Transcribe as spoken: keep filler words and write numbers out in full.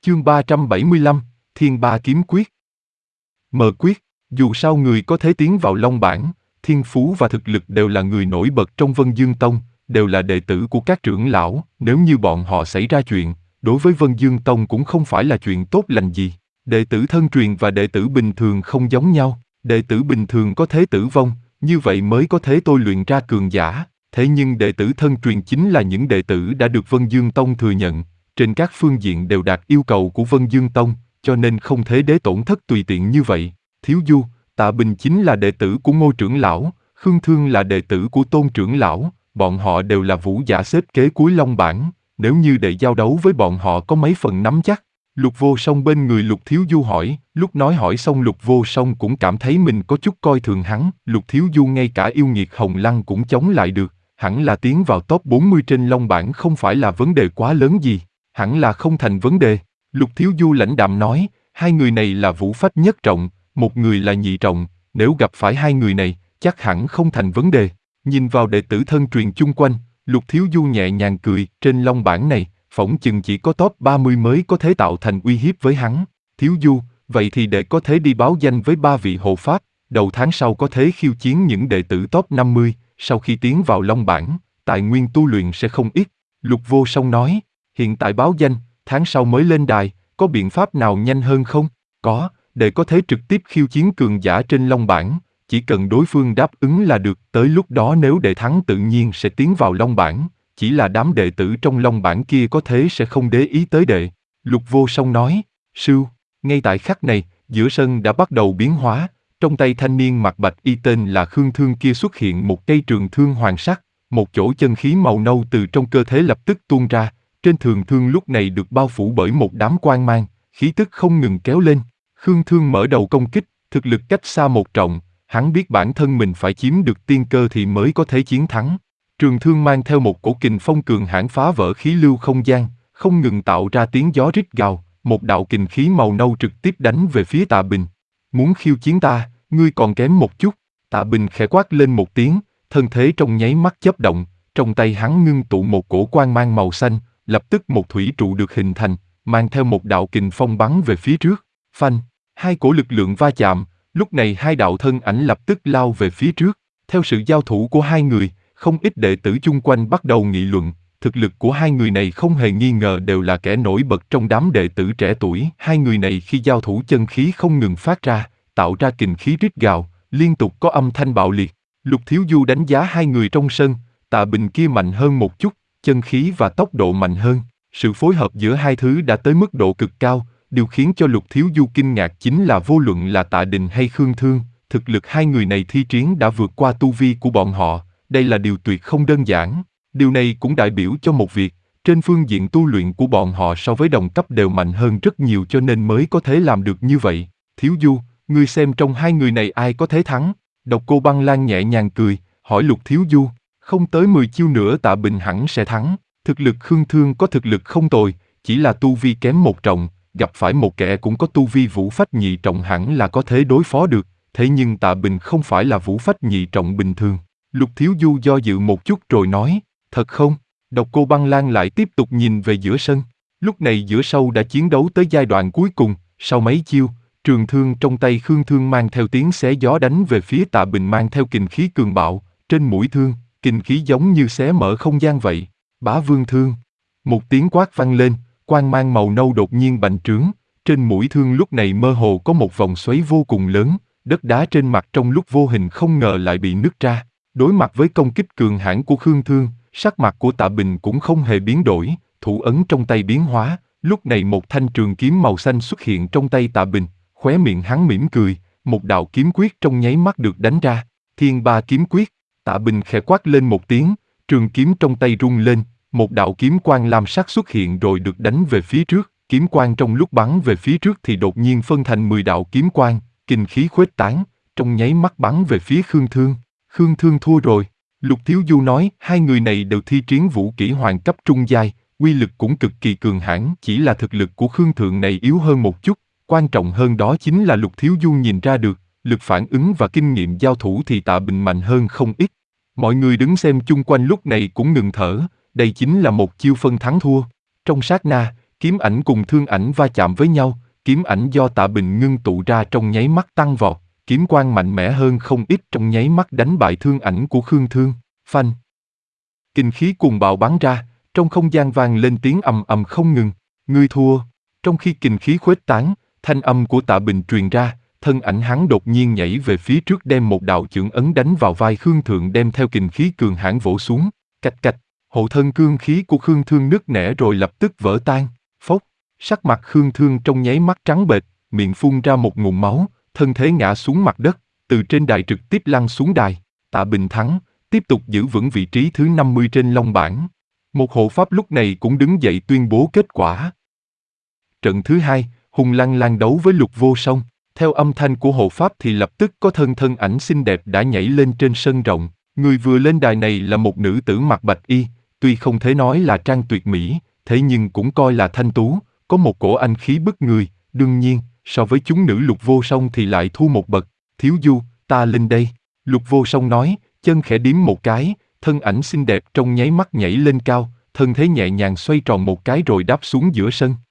Chương ba trăm bảy mươi lăm, Thiên Ba Kiếm Quyết. Mờ quyết, dù sao người có thể tiến vào Long Bảng, thiên phú và thực lực đều là người nổi bật trong Vân Dương Tông, đều là đệ tử của các trưởng lão, nếu như bọn họ xảy ra chuyện, đối với Vân Dương Tông cũng không phải là chuyện tốt lành gì. Đệ tử thân truyền và đệ tử bình thường không giống nhau, đệ tử bình thường có thể tử vong, như vậy mới có thể tôi luyện ra cường giả, thế nhưng đệ tử thân truyền chính là những đệ tử đã được Vân Dương Tông thừa nhận, trên các phương diện đều đạt yêu cầu của Vân Dương Tông, cho nên không thể để tổn thất tùy tiện như vậy. Thiếu Du, Tạ Bình chính là đệ tử của Ngô trưởng lão, Khương Thương là đệ tử của Tôn trưởng lão, bọn họ đều là vũ giả xếp kế cuối Long Bảng, nếu như để giao đấu với bọn họ có mấy phần nắm chắc. Lục Vô Song bên người Lục Thiếu Du hỏi, lúc nói hỏi xong Lục Vô Song cũng cảm thấy mình có chút coi thường hắn, Lục Thiếu Du ngay cả yêu nghiệt Hồng Lăng cũng chống lại được, hẳn là tiến vào top bốn mươi trên Long Bảng không phải là vấn đề quá lớn gì, hẳn là không thành vấn đề. Lục Thiếu Du lãnh đạm nói, hai người này là vũ phách nhất trọng, một người là nhị trọng, nếu gặp phải hai người này, chắc hẳn không thành vấn đề. Nhìn vào đệ tử thân truyền chung quanh, Lục Thiếu Du nhẹ nhàng cười, trên Long Bảng này, phỏng chừng chỉ có top ba mươi mới có thể tạo thành uy hiếp với hắn. Thiếu Du, vậy thì đệ có thể đi báo danh với ba vị hộ pháp, đầu tháng sau có thể khiêu chiến những đệ tử top năm mươi, sau khi tiến vào Long Bảng, tài nguyên tu luyện sẽ không ít. Lục Vô Song nói, hiện tại báo danh, tháng sau mới lên đài, có biện pháp nào nhanh hơn không? Có, đệ có thể trực tiếp khiêu chiến cường giả trên Long Bảng, chỉ cần đối phương đáp ứng là được, tới lúc đó nếu đệ thắng tự nhiên sẽ tiến vào Long Bảng, chỉ là đám đệ tử trong Long Bảng kia có thể sẽ không để ý tới đệ. Lục Vô Song nói, sưu, ngay tại khắc này, giữa sân đã bắt đầu biến hóa, trong tay thanh niên mặc bạch y tên là Khương Thương kia xuất hiện một cây trường thương hoàng sắc, một chỗ chân khí màu nâu từ trong cơ thể lập tức tuôn ra, trên trường thương lúc này được bao phủ bởi một đám quang mang, khí tức không ngừng kéo lên. Khương Thương mở đầu công kích, thực lực cách xa một trọng, hắn biết bản thân mình phải chiếm được tiên cơ thì mới có thể chiến thắng. Trường thương mang theo một cổ kình phong cường hãn phá vỡ khí lưu không gian, không ngừng tạo ra tiếng gió rít gào, một đạo kình khí màu nâu trực tiếp đánh về phía Tạ Bình. Muốn khiêu chiến ta, ngươi còn kém một chút. Tạ Bình khẽ quát lên một tiếng, thân thế trong nháy mắt chớp động, trong tay hắn ngưng tụ một cổ quang mang màu xanh, lập tức một thủy trụ được hình thành, mang theo một đạo kình phong bắn về phía trước. Phanh, hai cổ lực lượng va chạm, lúc này hai đạo thân ảnh lập tức lao về phía trước. Theo sự giao thủ của hai người, không ít đệ tử chung quanh bắt đầu nghị luận, thực lực của hai người này không hề nghi ngờ đều là kẻ nổi bật trong đám đệ tử trẻ tuổi. Hai người này khi giao thủ chân khí không ngừng phát ra, tạo ra kình khí rít gào, liên tục có âm thanh bạo liệt. Lục Thiếu Du đánh giá hai người trong sân, Tạ Bình kia mạnh hơn một chút, chân khí và tốc độ mạnh hơn. Sự phối hợp giữa hai thứ đã tới mức độ cực cao, điều khiến cho Lục Thiếu Du kinh ngạc chính là vô luận là Tạ Đình hay Khương Thương, thực lực hai người này thi triển đã vượt qua tu vi của bọn họ, đây là điều tuyệt không đơn giản. Điều này cũng đại biểu cho một việc, trên phương diện tu luyện của bọn họ so với đồng cấp đều mạnh hơn rất nhiều cho nên mới có thể làm được như vậy. Thiếu Du, ngươi xem trong hai người này ai có thể thắng? Độc Cô Băng Lan nhẹ nhàng cười, hỏi Lục Thiếu Du, không tới mười chiêu nữa Tạ Bình hẳn sẽ thắng. Thực lực Khương Thương có thực lực không tồi, chỉ là tu vi kém một trọng, gặp phải một kẻ cũng có tu vi vũ phách nhị trọng hẳn là có thể đối phó được, thế nhưng Tạ Bình không phải là vũ phách nhị trọng bình thường. Lục Thiếu Du do dự một chút rồi nói, thật không? Độc Cô Băng Lan lại tiếp tục nhìn về giữa sân. Lúc này giữa sâu đã chiến đấu tới giai đoạn cuối cùng, sau mấy chiêu, trường thương trong tay Khương Thương mang theo tiếng xé gió đánh về phía Tạ Bình mang theo kình khí cường bạo, trên mũi thương, kình khí giống như xé mở không gian vậy. Bá Vương Thương. Một tiếng quát vang lên, quang mang màu nâu đột nhiên bành trướng, trên mũi thương lúc này mơ hồ có một vòng xoáy vô cùng lớn, đất đá trên mặt trong lúc vô hình không ngờ lại bị nứt ra. Đối mặt với công kích cường hãn của Khương Thương, sắc mặt của Tạ Bình cũng không hề biến đổi, thủ ấn trong tay biến hóa, lúc này một thanh trường kiếm màu xanh xuất hiện trong tay Tạ Bình, khóe miệng hắn mỉm cười, một đạo kiếm quyết trong nháy mắt được đánh ra, Thiên Ba Kiếm Quyết. Tạ Bình khẽ quát lên một tiếng, trường kiếm trong tay rung lên, một đạo kiếm quang lam sắc xuất hiện rồi được đánh về phía trước, kiếm quang trong lúc bắn về phía trước thì đột nhiên phân thành mười đạo kiếm quang, kình khí khuếch tán, trong nháy mắt bắn về phía Khương Thương. Khương Thương thua rồi. Lục Thiếu Du nói, hai người này đều thi triển vũ kỹ hoàng cấp trung giai, uy lực cũng cực kỳ cường hãn, chỉ là thực lực của Khương Thượng này yếu hơn một chút, quan trọng hơn đó chính là Lục Thiếu Du nhìn ra được, lực phản ứng và kinh nghiệm giao thủ thì Tạ Bình mạnh hơn không ít. Mọi người đứng xem chung quanh lúc này cũng ngừng thở, đây chính là một chiêu phân thắng thua. Trong sát na, Kiếm ảnh cùng thương ảnh va chạm với nhau, kiếm ảnh do Tạ Bình ngưng tụ ra trong nháy mắt tăng vọt, kiếm quang mạnh mẽ hơn không ít trong nháy mắt đánh bại thương ảnh của Khương Thương. Phanh! Kinh khí cuồng bạo bắn ra, trong không gian vang lên tiếng ầm ầm không ngừng. Ngươi thua. Trong khi kinh khí khuếch tán, thanh âm của Tạ Bình truyền ra, thân ảnh hắn đột nhiên nhảy về phía trước đem một đạo chưởng ấn đánh vào vai Khương Thượng đem theo kinh khí cường hãn vỗ xuống. Cạch cạch, hộ thân cương khí của Khương Thương nứt nẻ rồi lập tức vỡ tan. Phốc! Sắc mặt Khương Thương trong nháy mắt trắng bệch, miệng phun ra một ngụm máu, thân thế ngã xuống mặt đất, từ trên đài trực tiếp lăn xuống đài. Tạ Bình thắng, tiếp tục giữ vững vị trí thứ năm mươi trên long bảng. Một hộ pháp lúc này cũng đứng dậy tuyên bố kết quả. Trận thứ hai, Hùng Lăng Lang đấu với Lục Vô Song. Theo âm thanh của hộ pháp thì lập tức có thân thân ảnh xinh đẹp đã nhảy lên trên sân rộng. Người vừa lên đài này là một nữ tử mặc bạch y, tuy không thể nói là trang tuyệt mỹ, thế nhưng cũng coi là thanh tú, có một cổ anh khí bức người. Đương nhiên, so với chúng nữ Lục Vô Song thì lại thua một bậc. Thiếu Du, ta lên đây. Lục Vô Song nói, chân khẽ điếm một cái, thân ảnh xinh đẹp trong nháy mắt nhảy lên cao, thân thế nhẹ nhàng xoay tròn một cái rồi đáp xuống giữa sân.